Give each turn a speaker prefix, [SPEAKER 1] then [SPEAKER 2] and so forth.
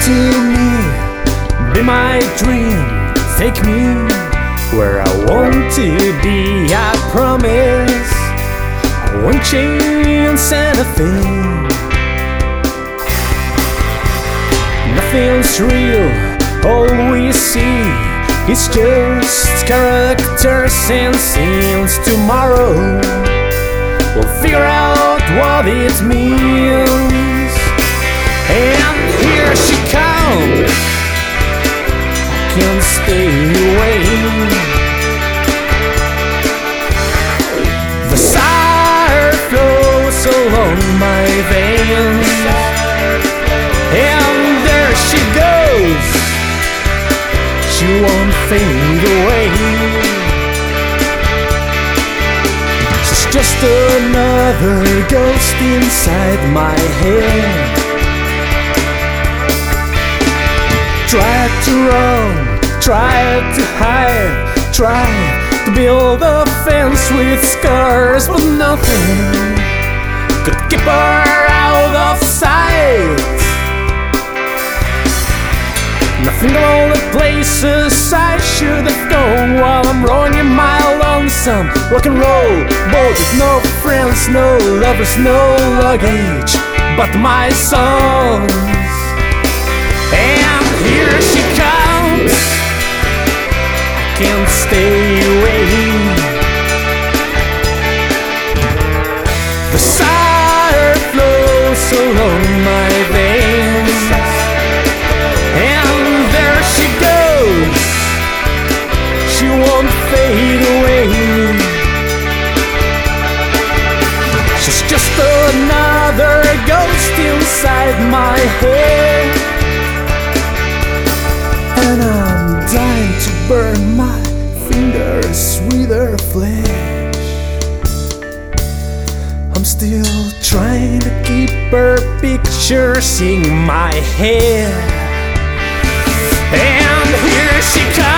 [SPEAKER 1] see me, be my dream. Take me where I want to be. I promise I won't change anything. Nothing's real, all we see is just characters and scenes. Tomorrow we'll figure out what it means. And here she comes, I can't stay away. The desire flows along my veins, and there she goes, she won't fade away. She's just another ghost inside my head. Try to run, try to hide, try to build a fence with scars, but nothing could keep her out of sight. Nothing of all the places I should have gone while I'm rolling in my lonesome rock and roll boat with no friends, no lovers, no luggage, but my songs. And here she comes, I can't stay away. The desire flows along my veins, and there she goes, she won't fade away. She's just another ghost inside my head. And I'm dying to burn my fingers with her flesh. I'm still trying to keep her pictures in my head. And here she comes.